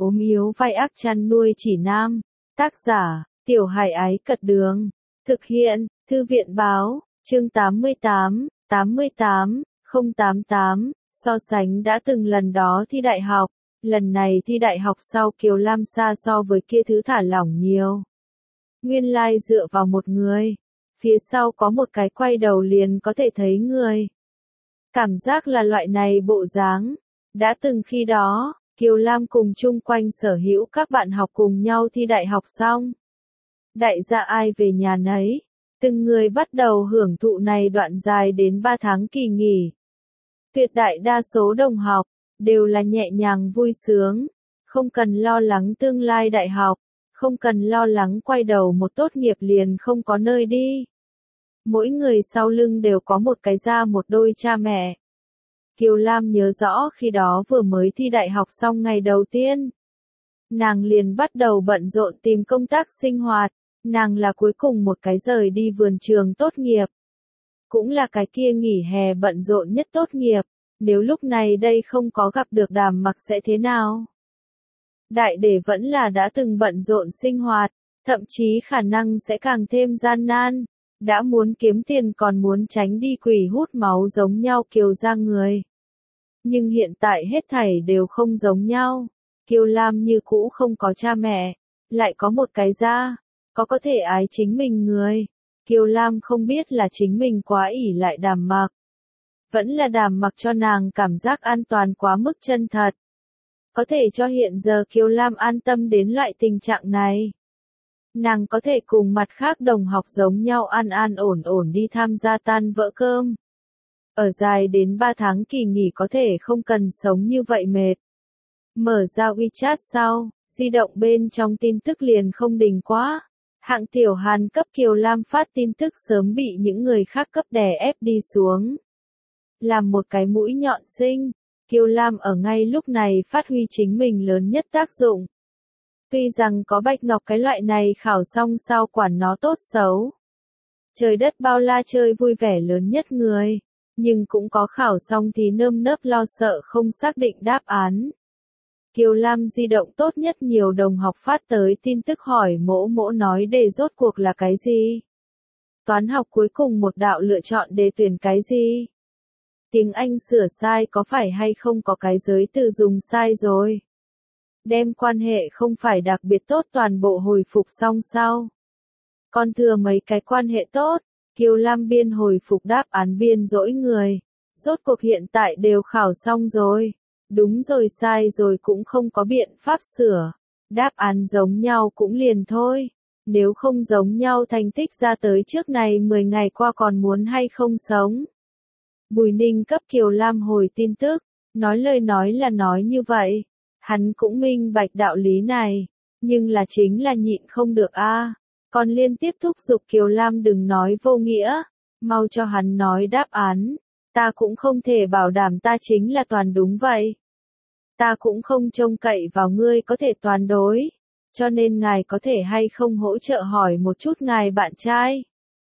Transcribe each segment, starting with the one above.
ốm yếu vai ác chăn nuôi chỉ nam. Tác giả, Tiểu Hải Ái Cật Đường. Thực hiện, Thư viện Báo, chương 88, 088, so sánh đã từng lần đó thi đại học. Lần này thi đại học sau Kiều Lam xa so với kia thứ thả lỏng nhiều. Nguyên lai dựa vào một người. Phía sau có một cái quay đầu liền có thể thấy người. Cảm giác là loại này bộ dáng. Đã từng khi đó, Kiều Lam cùng chung quanh sở hữu các bạn học cùng nhau thi đại học xong. Đại gia ai về nhà nấy. Từng người bắt đầu hưởng thụ này đoạn dài đến 3 tháng kỳ nghỉ. Tuyệt đại đa số đồng học, đều là nhẹ nhàng vui sướng. Không cần lo lắng tương lai đại học. Không cần lo lắng quay đầu một tốt nghiệp liền không có nơi đi. Mỗi người sau lưng đều có một cái gia một đôi cha mẹ. Kiều Lam nhớ rõ khi đó vừa mới thi đại học xong ngày đầu tiên. Nàng liền bắt đầu bận rộn tìm công tác sinh hoạt. Nàng là cuối cùng một cái rời đi vườn trường tốt nghiệp. Cũng là cái kia nghỉ hè bận rộn nhất tốt nghiệp. Nếu lúc này đây không có gặp được Đàm Mặc sẽ thế nào? Đại để vẫn là đã từng bận rộn sinh hoạt, thậm chí khả năng sẽ càng thêm gian nan. Đã muốn kiếm tiền còn muốn tránh đi quỷ hút máu giống nhau Kiều gia người. Nhưng hiện tại hết thảy đều không giống nhau. Kiều Lam như cũ không có cha mẹ, lại có một cái gia, có thể ái chính mình người. Kiều Lam không biết là chính mình quá ỷ lại Đàm Mặc. Vẫn là Đàm Mặc cho nàng cảm giác an toàn quá mức chân thật. Có thể cho hiện giờ Kiều Lam an tâm đến loại tình trạng này. Nàng có thể cùng mặt khác đồng học giống nhau an an ổn ổn đi tham gia tan vỡ cơm. Ở dài đến 3 tháng kỳ nghỉ có thể không cần sống như vậy mệt. Mở ra WeChat sau, di động bên trong tin tức liền không đình quá. Hạng Tiểu Hàn cấp Kiều Lam phát tin tức sớm bị những người khác cấp đè ép đi xuống. Làm một cái mũi nhọn sinh, Kiều Lam ở ngay lúc này phát huy chính mình lớn nhất tác dụng. Tuy rằng có Bạch Ngọc cái loại này khảo xong sao quản nó tốt xấu. Trời đất bao la chơi vui vẻ lớn nhất người, nhưng cũng có khảo xong thì nơm nớp lo sợ không xác định đáp án. Kiều Lam di động tốt nhất nhiều đồng học phát tới tin tức hỏi mỗ mỗ nói đề rốt cuộc là cái gì? Toán học cuối cùng một đạo lựa chọn đề tuyển cái gì? Tiếng Anh sửa sai có phải hay không có cái giới từ dùng sai rồi? Đem quan hệ không phải đặc biệt tốt toàn bộ hồi phục xong sau. Còn thừa mấy cái quan hệ tốt, Kiều Lam biên hồi phục đáp án biên dỗi người. Rốt cuộc hiện tại đều khảo xong rồi. Đúng rồi sai rồi cũng không có biện pháp sửa. Đáp án giống nhau cũng liền thôi. Nếu không giống nhau thành tích ra tới trước này 10 ngày qua còn muốn hay không sống. Bùi Ninh cấp Kiều Lam hồi tin tức, nói lời nói là nói như vậy. Hắn cũng minh bạch đạo lý này, nhưng là chính là nhịn không được a. Còn liên tiếp thúc giục Kiều Lam đừng nói vô nghĩa, mau cho hắn nói đáp án. Ta cũng không thể bảo đảm ta chính là toàn đúng vậy. Ta cũng không trông cậy vào ngươi có thể toàn đối, cho nên ngài có thể hay không hỗ trợ hỏi một chút ngài bạn trai.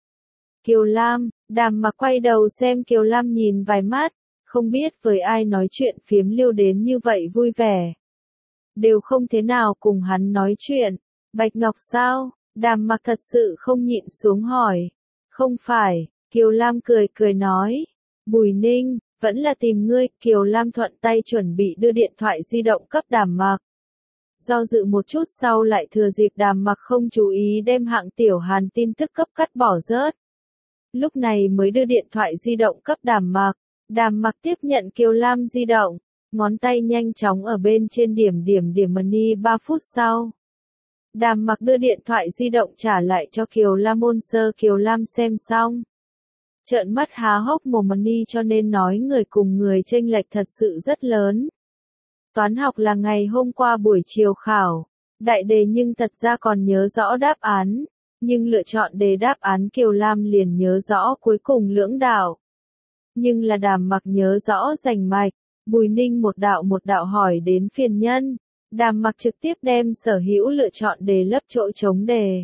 Kiều Lam, Đàm Mặc quay đầu xem Kiều Lam nhìn vài mắt, không biết với ai nói chuyện phiếm liêu đến như vậy vui vẻ. Đều không thế nào cùng hắn nói chuyện. Bạch Ngọc sao? Đàm Mặc thật sự không nhịn xuống hỏi. Không phải, Kiều Lam cười cười nói. Bùi Ninh, vẫn là tìm ngươi. Kiều Lam thuận tay chuẩn bị đưa điện thoại di động cấp Đàm Mặc. Do dự một chút sau lại thừa dịp Đàm Mặc không chú ý đem Hạng Tiểu Hàn tin tức cấp cắt bỏ rớt. Lúc này mới đưa điện thoại di động cấp Đàm Mặc. Đàm Mặc tiếp nhận Kiều Lam di động, ngón tay nhanh chóng ở bên trên điểm money 3 phút sau. Đàm Mặc đưa điện thoại di động trả lại cho Kiều Lam ôn sơ Kiều Lam xem xong. Trợn mắt há hốc mồm money cho nên nói người cùng người chênh lệch thật sự rất lớn. Toán học là ngày hôm qua buổi chiều khảo, đại đề nhưng thật ra còn nhớ rõ đáp án, nhưng lựa chọn đề đáp án Kiều Lam liền nhớ rõ cuối cùng lưỡng đạo. Nhưng là Đàm Mặc nhớ rõ rành mạch, Bùi Ninh một đạo hỏi đến phiền nhân, Đàm Mặc trực tiếp đem sở hữu lựa chọn đề lấp chỗ trống đề.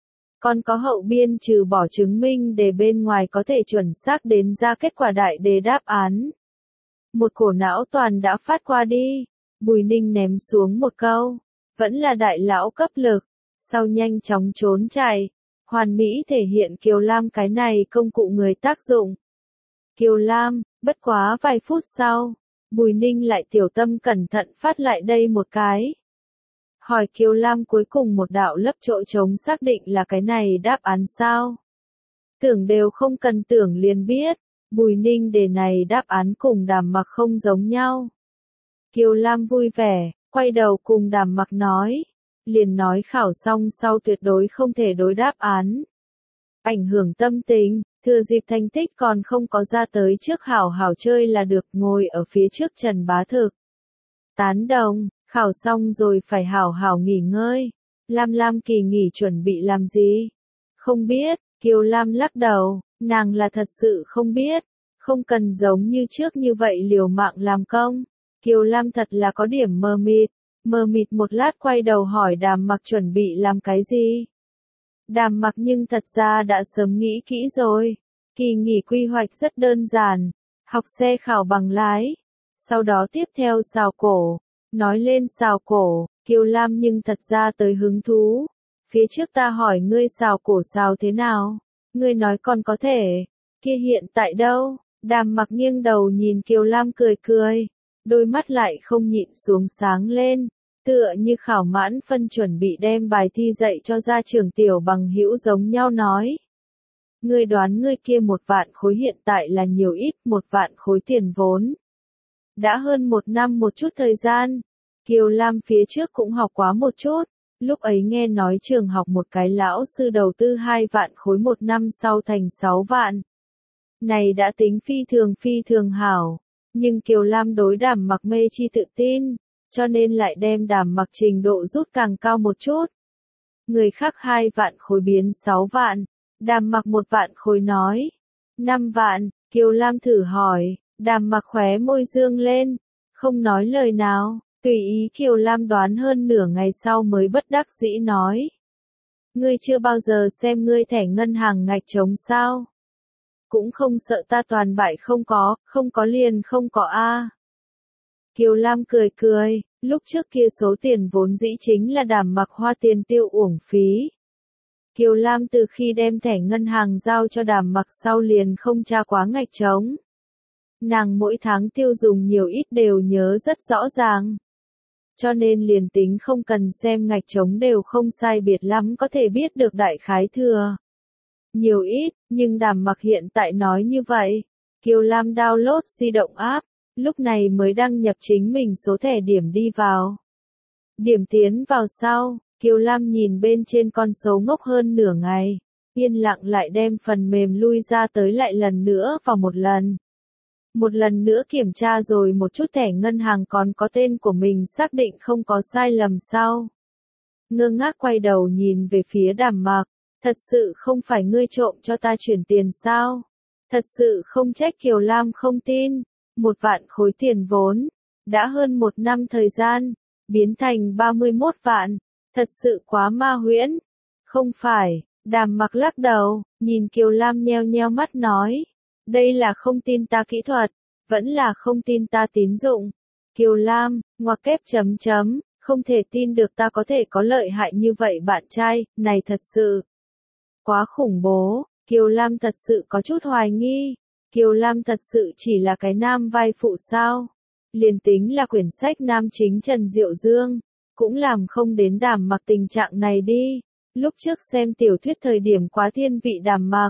Còn có hậu biên trừ bỏ chứng minh đề bên ngoài có thể chuẩn xác đến ra kết quả đại đề đáp án. Một cổ não toàn đã phát qua đi, Bùi Ninh ném xuống một câu, vẫn là đại lão cấp lực, sau nhanh chóng trốn chạy, hoàn mỹ thể hiện Kiều Lam cái này công cụ người tác dụng. Kiều Lam, bất quá vài phút sau, Bùi Ninh lại tiểu tâm cẩn thận phát lại đây một cái. Hỏi Kiều Lam cuối cùng một đạo lấp chỗ trống xác định là cái này đáp án sao? Tưởng đều không cần tưởng liền biết, Bùi Ninh đề này đáp án cùng Đàm Mặc không giống nhau. Kiều Lam vui vẻ, quay đầu cùng Đàm Mặc nói, liền nói khảo xong sau tuyệt đối không thể đối đáp án. Ảnh hưởng tâm tình, thừa dịp thành tích còn không có ra tới trước hảo hảo chơi là được, ngồi ở phía trước Trần Bá Thực. Tán đồng, khảo xong rồi phải hảo hảo nghỉ ngơi. Lam kỳ nghỉ chuẩn bị làm gì? Không biết, Kiều Lam lắc đầu, nàng là thật sự không biết, không cần giống như trước như vậy liều mạng làm công. Kiều Lam thật là có điểm mờ mịt một lát quay đầu hỏi Đàm Mặc chuẩn bị làm cái gì. Đàm Mặc nhưng thật ra đã sớm nghĩ kỹ rồi, kỳ nghỉ quy hoạch rất đơn giản, học xe khảo bằng lái, sau đó tiếp theo xào cổ. Nói lên xào cổ, Kiều Lam nhưng thật ra tới hứng thú. Phía trước ta hỏi ngươi xào cổ xào thế nào? Ngươi nói còn có thể. Kia hiện tại đâu? Đàm Mặc nghiêng đầu nhìn Kiều Lam cười cười. Đôi mắt lại không nhịn xuống sáng lên. Tựa như khảo mãn phân chuẩn bị đem bài thi dạy cho gia trưởng tiểu bằng hữu giống nhau nói. Ngươi đoán ngươi kia 1 vạn khối hiện tại là nhiều ít 1 vạn khối tiền vốn. Đã hơn 1 năm một chút thời gian, Kiều Lam phía trước cũng học quá một chút, lúc ấy nghe nói trường học một cái lão sư đầu tư 2 vạn khối 1 năm sau thành 6 vạn. Này đã tính phi thường hảo, nhưng Kiều Lam đối Đàm Mặc mê chi tự tin, cho nên lại đem Đàm Mặc trình độ rút càng cao một chút. Người khác 2 vạn khối biến 6 vạn, Đàm Mặc 1 vạn khối nói. 5 vạn, Kiều Lam thử hỏi. Đàm Mặc khóe môi dương lên, không nói lời nào, tùy ý. Kiều Lam đoán hơn nửa ngày sau mới bất đắc dĩ nói. Ngươi chưa bao giờ xem ngươi thẻ ngân hàng ngạch trống sao? Cũng không sợ ta toàn bại không có liền không có a. Kiều Lam cười cười, lúc trước kia số tiền vốn dĩ chính là Đàm Mặc hoa tiền tiêu uổng phí. Kiều Lam từ khi đem thẻ ngân hàng giao cho Đàm Mặc sau liền không tra quá ngạch trống. Nàng mỗi tháng tiêu dùng nhiều ít đều nhớ rất rõ ràng. Cho nên liền tính không cần xem ngạch trống đều không sai biệt lắm có thể biết được đại khái thừa. Nhiều ít, nhưng Đàm Mặc hiện tại nói như vậy. Kiều Lam download di động app, lúc này mới đăng nhập chính mình số thẻ điểm đi vào. Điểm tiến vào sau, Kiều Lam nhìn bên trên con số ngốc hơn nửa ngày, yên lặng lại đem phần mềm lui ra tới lại lần nữa vào một lần. Một lần nữa kiểm tra rồi một chút thẻ ngân hàng còn có tên của mình xác định không có sai lầm sau. Ngơ ngác quay đầu nhìn về phía Đàm Mặc, thật sự không phải ngươi trộm cho ta chuyển tiền sao? Thật sự không trách. Kiều Lam không tin, 1 vạn khối tiền vốn, đã hơn 1 năm thời gian, biến thành 31 vạn, thật sự quá ma huyễn. Không phải, Đàm Mặc lắc đầu, nhìn Kiều Lam nheo nheo mắt nói. Đây là không tin ta kỹ thuật, vẫn là không tin ta tín dụng. Kiều Lam, ngoặc kép chấm chấm, không thể tin được ta có thể có lợi hại như vậy bạn trai, này thật sự quá khủng bố. Kiều Lam thật sự có chút hoài nghi. Kiều Lam thật sự chỉ là cái nam vai phụ sao? Liền tính là quyển sách nam chính Trần Diệu Dương, cũng làm không đến Đàm Mặc tình trạng này đi. Lúc trước xem tiểu thuyết thời điểm quá thiên vị Đàm Mặc.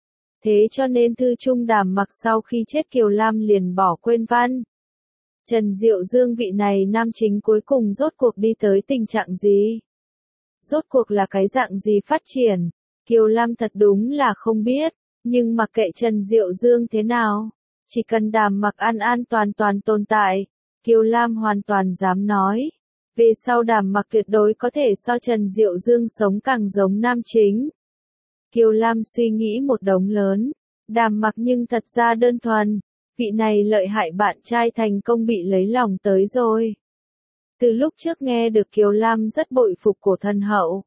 Thế cho nên thư trung Đàm Mặc sau khi chết Kiều Lam liền bỏ quên văn. Trần Diệu Dương vị này nam chính cuối cùng rốt cuộc đi tới tình trạng gì? Rốt cuộc là cái dạng gì phát triển? Kiều Lam thật đúng là không biết, nhưng mặc kệ Trần Diệu Dương thế nào, chỉ cần Đàm Mặc an an toàn toàn tồn tại, Kiều Lam hoàn toàn dám nói. Về sau Đàm Mặc tuyệt đối có thể so Trần Diệu Dương sống càng giống nam chính. Kiều Lam suy nghĩ một đống lớn, Đàm Mặc nhưng thật ra đơn thuần, vị này lợi hại bạn trai thành công bị lấy lòng tới rồi. Từ lúc trước nghe được Kiều Lam rất bội phục cổ thần hậu.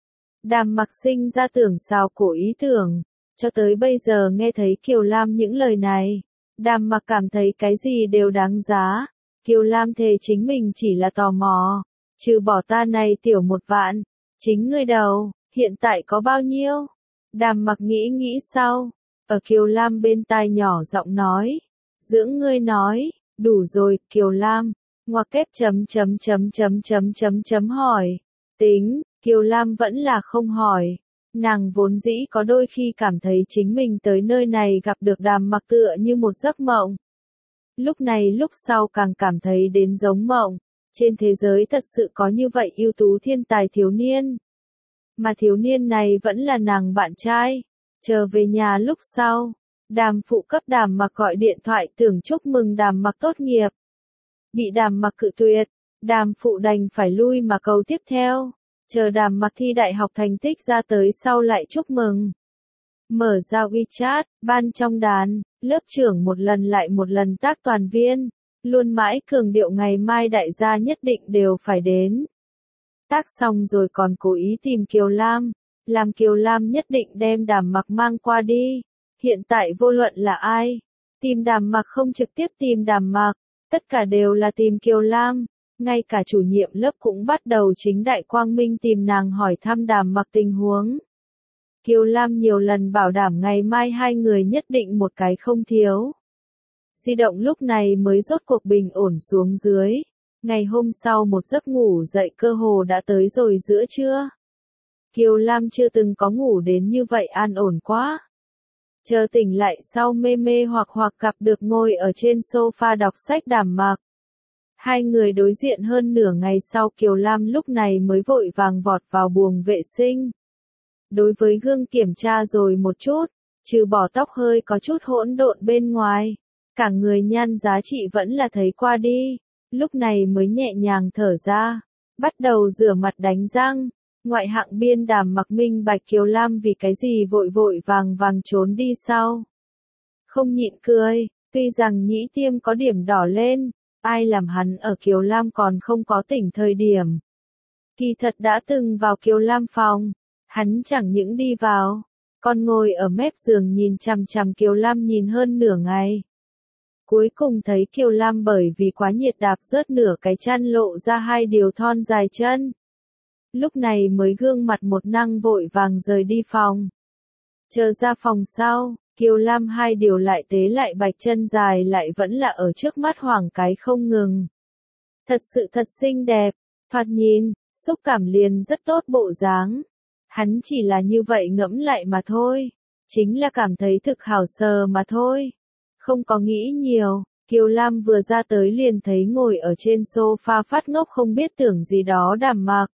Đàm Mặc sinh ra tưởng xào cổ ý tưởng, cho tới bây giờ nghe thấy Kiều Lam những lời này, Đàm Mặc cảm thấy cái gì đều đáng giá. Kiều Lam thề chính mình chỉ là tò mò, trừ bỏ ta này tiểu 1 vạn, chính ngươi đầu, hiện tại có bao nhiêu? Đàm Mặc nghĩ nghĩ sau, ở Kiều Lam bên tai nhỏ giọng nói, dưỡng ngươi nói, đủ rồi, Kiều Lam, ngoặc kép hỏi, tính, Kiều Lam vẫn là không hỏi, nàng vốn dĩ có đôi khi cảm thấy chính mình tới nơi này gặp được Đàm Mặc tựa như một giấc mộng. Lúc này lúc sau càng cảm thấy đến giống mộng, trên thế giới thật sự có như vậy ưu tú thiên tài thiếu niên. Mà thiếu niên này vẫn là nàng bạn trai. Chờ về nhà lúc sau, Đàm phụ cấp Đàm Mặc gọi điện thoại tưởng chúc mừng Đàm Mặc tốt nghiệp. Bị Đàm Mặc cự tuyệt, Đàm phụ đành phải lui mà cầu tiếp theo, chờ Đàm Mặc thi đại học thành tích ra tới sau lại chúc mừng. Mở ra WeChat, ban trong đàn, lớp trưởng một lần lại một lần tác toàn viên, luôn mãi cường điệu ngày mai đại gia nhất định đều phải đến. Tác xong rồi còn cố ý tìm Kiều Lam, làm Kiều Lam nhất định đem Đàm Mặc mang qua đi. Hiện tại vô luận là ai, tìm Đàm Mặc không trực tiếp tìm Đàm Mặc, tất cả đều là tìm Kiều Lam, ngay cả chủ nhiệm lớp cũng bắt đầu chính đại quang minh tìm nàng hỏi thăm Đàm Mặc tình huống. Kiều Lam nhiều lần bảo đảm ngày mai hai người nhất định một cái không thiếu. Di động lúc này mới rốt cuộc bình ổn xuống dưới. Ngày hôm sau một giấc ngủ dậy cơ hồ đã tới rồi giữa trưa. Kiều Lam chưa từng có ngủ đến như vậy an ổn quá. Chờ tỉnh lại sau mê mê hoặc gặp được ngồi ở trên sofa đọc sách Đàm Mặc. Hai người đối diện hơn nửa ngày sau Kiều Lam lúc này mới vội vàng vọt vào buồng vệ sinh. Đối với gương kiểm tra rồi một chút, trừ bỏ tóc hơi có chút hỗn độn bên ngoài, cả người nhan giá trị vẫn là thấy qua đi, lúc này mới nhẹ nhàng thở ra, bắt đầu rửa mặt đánh răng. Ngoại hạng biên Đàm Mặc minh bạch Kiều Lam vì cái gì vội vội vàng vàng trốn đi sau. Không nhịn cười, tuy rằng nhĩ tiêm có điểm đỏ lên, ai làm hắn ở Kiều Lam còn không có tỉnh thời điểm. Kỳ thật đã từng vào Kiều Lam phòng, hắn chẳng những đi vào, còn ngồi ở mép giường nhìn chằm chằm Kiều Lam nhìn hơn nửa ngày. Cuối cùng thấy Kiều Lam bởi vì quá nhiệt đạp rớt nửa cái chân lộ ra hai điều thon dài chân. Lúc này mới gương mặt một năng vội vàng rời đi phòng. Chờ ra phòng sau, Kiều Lam hai điều lại tế lại bạch chân dài lại vẫn là ở trước mắt hoảng cái không ngừng. Thật sự thật xinh đẹp, thoạt nhìn, xúc cảm liền rất tốt bộ dáng. Hắn chỉ là như vậy ngẫm lại mà thôi, chính là cảm thấy thực hảo sờ mà thôi. Không có nghĩ nhiều, Kiều Lam vừa ra tới liền thấy ngồi ở trên sofa phát ngốc không biết tưởng gì đó Đàm Mặc.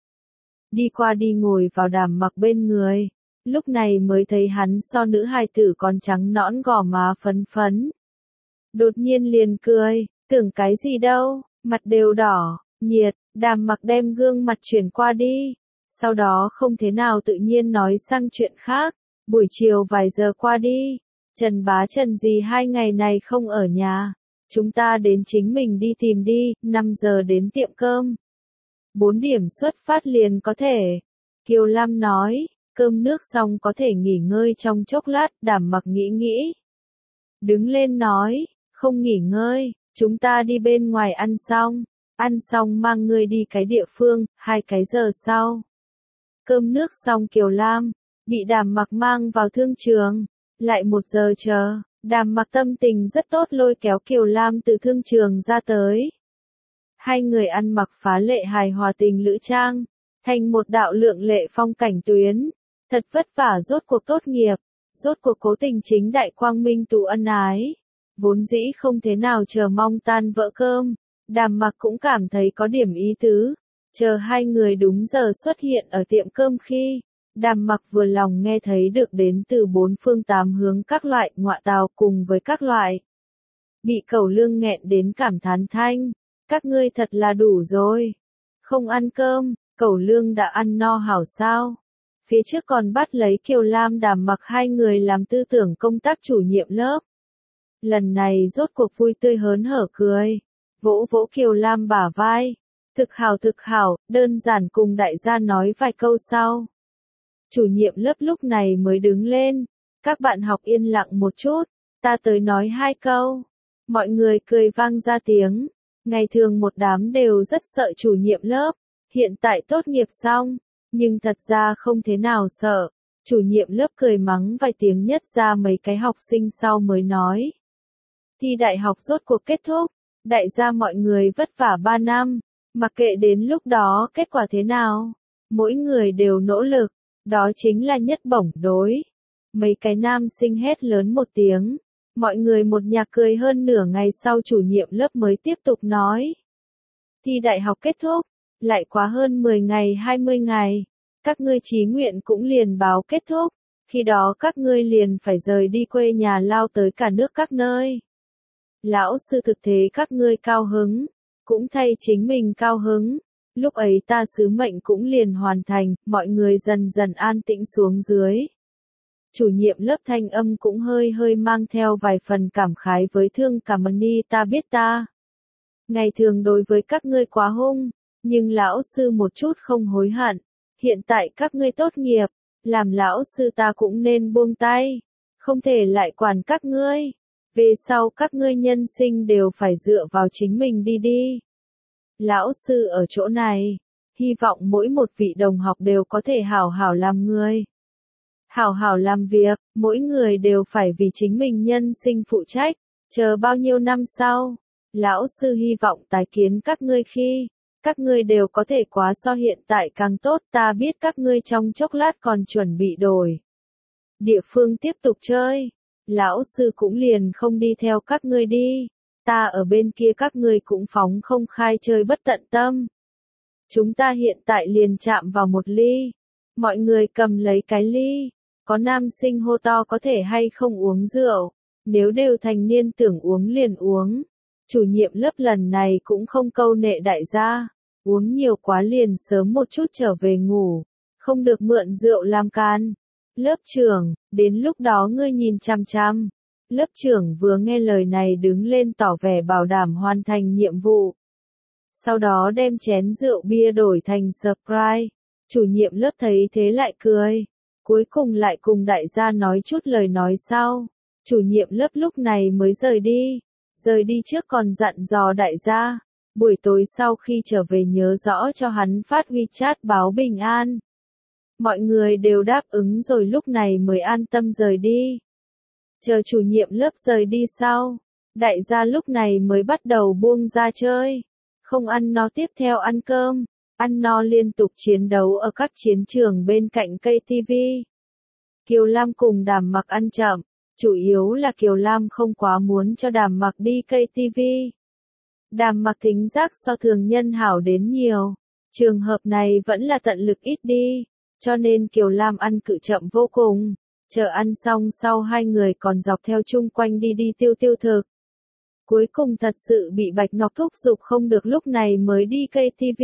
Đi qua đi ngồi vào Đàm Mặc bên người, lúc này mới thấy hắn so nữ hài tử còn trắng nõn gò má phấn phấn. Đột nhiên liền cười, tưởng cái gì đâu, mặt đều đỏ, nhiệt, Đàm Mặc đem gương mặt chuyển qua đi. Sau đó không thế nào tự nhiên nói sang chuyện khác, buổi chiều vài giờ qua đi, Trần Bá Trần gì 2 ngày này không ở nhà, chúng ta đến chính mình đi tìm đi, 5 giờ đến tiệm cơm. 4 điểm xuất phát liền có thể. Kiều Lam nói, cơm nước xong có thể nghỉ ngơi trong chốc lát, Đàm Mặc nghĩ nghĩ. Đứng lên nói, không nghỉ ngơi, chúng ta đi bên ngoài ăn xong mang ngươi đi cái địa phương, 2 cái giờ sau. Cơm nước xong Kiều Lam, bị Đàm Mặc mang vào thương trường, lại 1 giờ chờ, Đàm Mặc tâm tình rất tốt lôi kéo Kiều Lam từ thương trường ra tới. Hai người ăn mặc phá lệ hài hòa tình lữ trang, thành một đạo lượng lệ phong cảnh tuyến, thật vất vả rốt cuộc tốt nghiệp, rốt cuộc cố tình chính đại quang minh tụ ân ái. Vốn dĩ không thế nào chờ mong tan vỡ cơm, Đàm Mặc cũng cảm thấy có điểm ý tứ. Chờ hai người đúng giờ xuất hiện ở tiệm cơm khi, Đàm Mặc vừa lòng nghe thấy được đến từ 4 phương 8 hướng các loại ngọa tào cùng với các loại. Bị Cẩu Lương nghẹn đến cảm thán thanh, các ngươi thật là đủ rồi. Không ăn cơm, Cẩu Lương đã ăn no hảo sao. Phía trước còn bắt lấy Kiều Lam Đàm Mặc hai người làm tư tưởng công tác chủ nhiệm lớp. Lần này rốt cuộc vui tươi hớn hở cười, vỗ vỗ Kiều Lam bả vai. Thực hảo, đơn giản cùng đại gia nói vài câu sau. Chủ nhiệm lớp lúc này mới đứng lên, các bạn học yên lặng một chút, ta tới nói 2 câu. Mọi người cười vang ra tiếng, Ngày thường một đám đều rất sợ chủ nhiệm lớp, hiện tại tốt nghiệp xong, nhưng thật ra không thế nào sợ. Chủ nhiệm lớp cười mắng vài tiếng nhất ra mấy cái học sinh sau mới nói. Thi đại học rốt cuộc kết thúc, đại gia mọi người vất vả 3 năm, mặc kệ đến lúc đó kết quả thế nào, mỗi người đều nỗ lực, đó chính là nhất bổng đối. Mấy cái nam sinh hét lớn một tiếng, mọi người một nhạc cười hơn nửa ngày sau chủ nhiệm lớp mới tiếp tục nói. Thi đại học kết thúc, lại quá hơn 10 ngày 20 ngày, các ngươi chí nguyện cũng liền báo kết thúc, khi đó các ngươi liền phải rời đi quê nhà lao tới cả nước các nơi. Lão sư thực thế các ngươi cao hứng, cũng thay chính mình cao hứng, lúc ấy ta sứ mệnh cũng liền hoàn thành, mọi người dần dần an tĩnh xuống dưới. Chủ nhiệm lớp thanh âm cũng hơi hơi mang theo vài phần cảm khái với thương cảm ơn ta biết ta. Ngày thường đối với các ngươi quá hung, nhưng lão sư một chút không hối hận, hiện tại các ngươi tốt nghiệp, làm lão sư ta cũng nên buông tay, không thể lại quản các ngươi. Về sau các ngươi nhân sinh đều phải dựa vào chính mình đi. Lão sư ở chỗ này, hy vọng mỗi một vị đồng học đều có thể hảo hảo làm người. Hảo hảo làm việc, mỗi người đều phải vì chính mình nhân sinh phụ trách, chờ bao nhiêu năm sau. Lão sư hy vọng tái kiến các ngươi khi, các ngươi đều có thể quá so hiện tại càng tốt, ta biết các ngươi trong chốc lát còn chuẩn bị đổi địa phương tiếp tục chơi. Lão sư cũng liền không đi theo các ngươi đi, ta ở bên kia các ngươi cũng phóng không khai chơi bất tận tâm. Chúng ta hiện tại liền chạm vào một ly, mọi người cầm lấy cái ly, có nam sinh hô to có thể hay không uống rượu, nếu đều thành niên tưởng uống liền uống. Chủ nhiệm lớp lần này cũng không câu nệ đại gia, uống nhiều quá liền sớm một chút trở về ngủ, không được mượn rượu làm can. Lớp trưởng, đến lúc đó ngươi nhìn chăm chăm. Lớp trưởng vừa nghe lời này đứng lên tỏ vẻ bảo đảm hoàn thành nhiệm vụ. Sau đó đem chén rượu bia đổi thành Sprite. Chủ nhiệm lớp thấy thế lại cười. Cuối cùng lại cùng đại gia nói chút lời nói sau. Chủ nhiệm lớp lúc này mới rời đi. Rời đi trước còn dặn dò đại gia. Buổi tối sau khi trở về nhớ rõ cho hắn phát WeChat báo bình an. Mọi người đều đáp ứng rồi lúc này mới an tâm rời đi. Chờ chủ nhiệm lớp rời đi sau, đại gia lúc này mới bắt đầu buông ra chơi. Không ăn no tiếp theo ăn cơm, ăn no liên tục chiến đấu ở các chiến trường bên cạnh cây TV. Kiều Lam cùng Đàm Mặc ăn chậm, chủ yếu là Kiều Lam không quá muốn cho Đàm Mặc đi cây TV. Đàm Mặc thính giác so thường nhân hảo đến nhiều, trường hợp này vẫn là tận lực ít đi. Cho nên Kiều Lam ăn cự chậm vô cùng, chờ ăn xong sau hai người còn dọc theo chung quanh đi tiêu thực. Cuối cùng thật sự bị Bạch Ngọc thúc giục không được lúc này mới đi cây TV.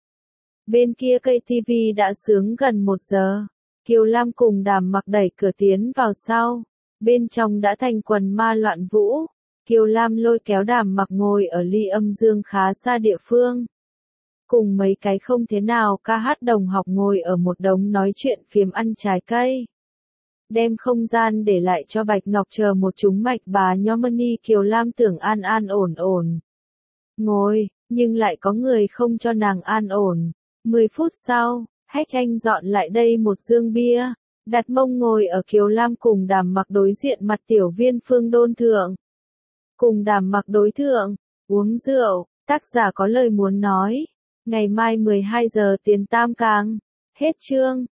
Bên kia cây TV đã sướng gần 1 giờ, Kiều Lam cùng Đàm Mặc đẩy cửa tiến vào sau, bên trong đã thành quần ma loạn vũ. Kiều Lam lôi kéo Đàm Mặc ngồi ở ly âm dương khá xa địa phương. Cùng mấy cái không thế nào ca hát đồng học ngồi ở một đống nói chuyện phiếm ăn trái cây. Đem không gian để lại cho Bạch Ngọc chờ một chúng mạch bà Nhomani. Kiều Lam tưởng an an ổn ổn ngồi, nhưng lại có người không cho nàng an ổn. 10 phút sau, Hách Anh dọn lại đây một dương bia, đặt mông ngồi ở Kiều Lam cùng Đàm Mặc đối diện mặt tiểu viên Phương Đôn thượng. Cùng Đàm Mặc đối thượng, uống rượu, tác giả có lời muốn nói. Ngày mai 12 giờ tiền tam càng. Hết chương.